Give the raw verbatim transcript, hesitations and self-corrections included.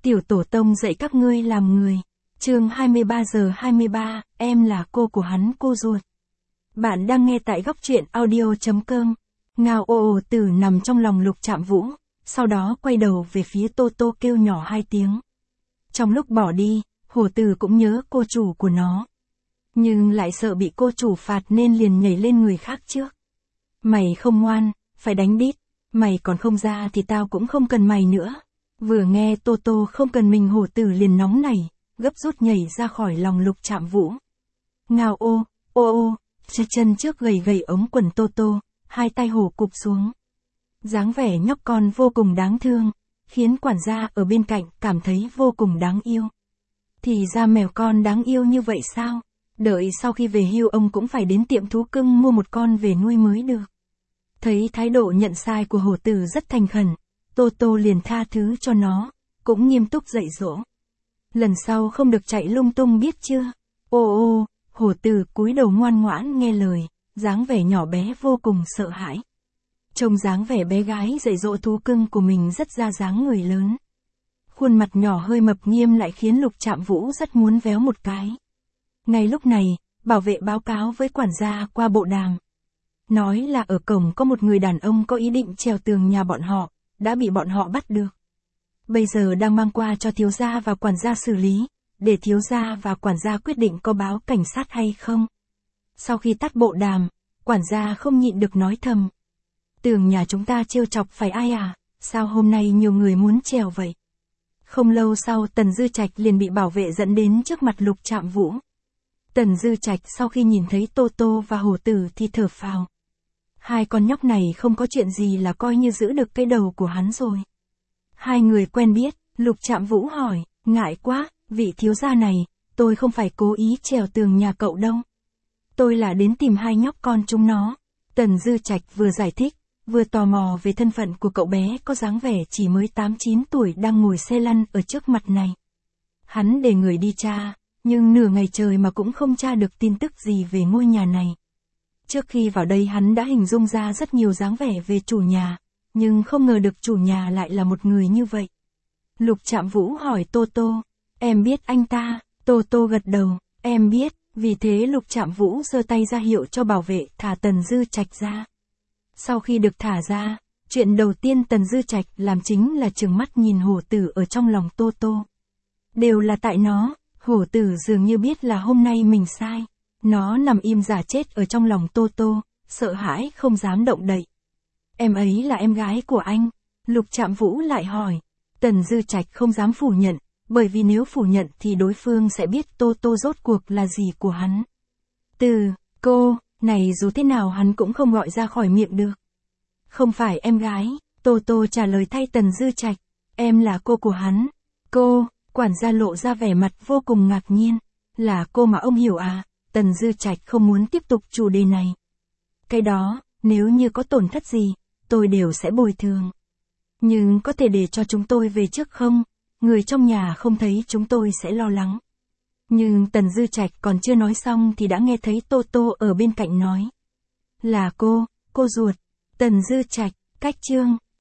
Tiểu tổ tông dạy các ngươi làm người. Chương hai mươi ba giờ hai mươi ba, em là cô của hắn, cô ruột. Bạn đang nghe tại góc truyện audio chấm com. Ngao ô ô tử nằm trong lòng Lục Trạm Vũ, sau đó quay đầu về phía Tô Tô kêu nhỏ hai tiếng. Trong lúc bỏ đi, hổ tử cũng nhớ cô chủ của nó. Nhưng lại sợ bị cô chủ phạt nên liền nhảy lên người khác trước. Mày không ngoan, phải đánh đít, mày còn không ra thì tao cũng không cần mày nữa. Vừa nghe Tô Tô không cần mình, hổ tử liền nóng nảy, gấp rút nhảy ra khỏi lòng Lục Trạm Vũ. Ngao ô, ô ô, chân trước gầy gầy ống quần Tô Tô, hai tay hổ cụp xuống. Dáng vẻ nhóc con vô cùng đáng thương, khiến quản gia ở bên cạnh cảm thấy vô cùng đáng yêu. Thì ra mèo con đáng yêu như vậy sao? Đợi sau khi về hưu ông cũng phải đến tiệm thú cưng mua một con về nuôi mới được. Thấy thái độ nhận sai của hổ tử rất thành khẩn, Tô Tô liền tha thứ cho nó, cũng nghiêm túc dạy dỗ. Lần sau không được chạy lung tung biết chưa? Ô ô, hổ tử cúi đầu ngoan ngoãn nghe lời, dáng vẻ nhỏ bé vô cùng sợ hãi. Trông dáng vẻ bé gái dạy dỗ thú cưng của mình rất ra dáng người lớn. Khuôn mặt nhỏ hơi mập nghiêm lại khiến Lục Trạm Vũ rất muốn véo một cái. Ngay lúc này, bảo vệ báo cáo với quản gia qua bộ đàm. Nói là ở cổng có một người đàn ông có ý định trèo tường nhà bọn họ, đã bị bọn họ bắt được. Bây giờ đang mang qua cho thiếu gia và quản gia xử lý, để thiếu gia và quản gia quyết định có báo cảnh sát hay không. Sau khi tắt bộ đàm, quản gia không nhịn được nói thầm. Tường nhà chúng ta trêu chọc phải ai à, sao hôm nay nhiều người muốn trèo vậy? Không lâu sau Tần Dư Trạch liền bị bảo vệ dẫn đến trước mặt Lục Trạm Vũ. Tần Dư Trạch sau khi nhìn thấy Tô Tô và hổ tử thì thở phào. Hai con nhóc này không có chuyện gì là coi như giữ được cái đầu của hắn rồi. Hai người quen biết, Lục Trạm Vũ hỏi, ngại quá, vị thiếu gia này, tôi không phải cố ý trèo tường nhà cậu đâu. Tôi là đến tìm hai nhóc con chúng nó. Tần Dư Trạch vừa giải thích, vừa tò mò về thân phận của cậu bé có dáng vẻ chỉ mới tám chín tuổi đang ngồi xe lăn ở trước mặt này. Hắn để người đi tra, nhưng nửa ngày trời mà cũng không tra được tin tức gì về ngôi nhà này. Trước khi vào đây hắn đã hình dung ra rất nhiều dáng vẻ về chủ nhà, nhưng không ngờ được chủ nhà lại là một người như vậy. Lục Trạm Vũ hỏi Tô Tô, em biết anh ta? Tô Tô gật đầu, em biết, vì thế Lục Trạm Vũ giơ tay ra hiệu cho bảo vệ thả Tần Dư Trạch ra. Sau khi được thả ra, chuyện đầu tiên Tần Dư Trạch làm chính là trừng mắt nhìn hổ tử ở trong lòng Tô Tô. Đều là tại nó, hổ tử dường như biết là hôm nay mình sai. Nó nằm im giả chết ở trong lòng Tô Tô, sợ hãi không dám động đậy. Em ấy là em gái của anh. Lục Trạm Vũ lại hỏi. Tần Dư Trạch không dám phủ nhận, bởi vì nếu phủ nhận thì đối phương sẽ biết Tô Tô rốt cuộc là gì của hắn. Từ, cô, này dù thế nào hắn cũng không gọi ra khỏi miệng được. Không phải em gái, Tô Tô trả lời thay Tần Dư Trạch. Em là cô của hắn. Cô, quản gia lộ ra vẻ mặt vô cùng ngạc nhiên. Là cô mà ông hiểu à? Tần Dư Trạch không muốn tiếp tục chủ đề này. Cái đó, nếu như có tổn thất gì, tôi đều sẽ bồi thường. Nhưng có thể để cho chúng tôi về trước không? Người trong nhà không thấy chúng tôi sẽ lo lắng. Nhưng Tần Dư Trạch còn chưa nói xong thì đã nghe thấy Tô Tô ở bên cạnh nói. Là cô, cô ruột. Tần Dư Trạch, cách chương.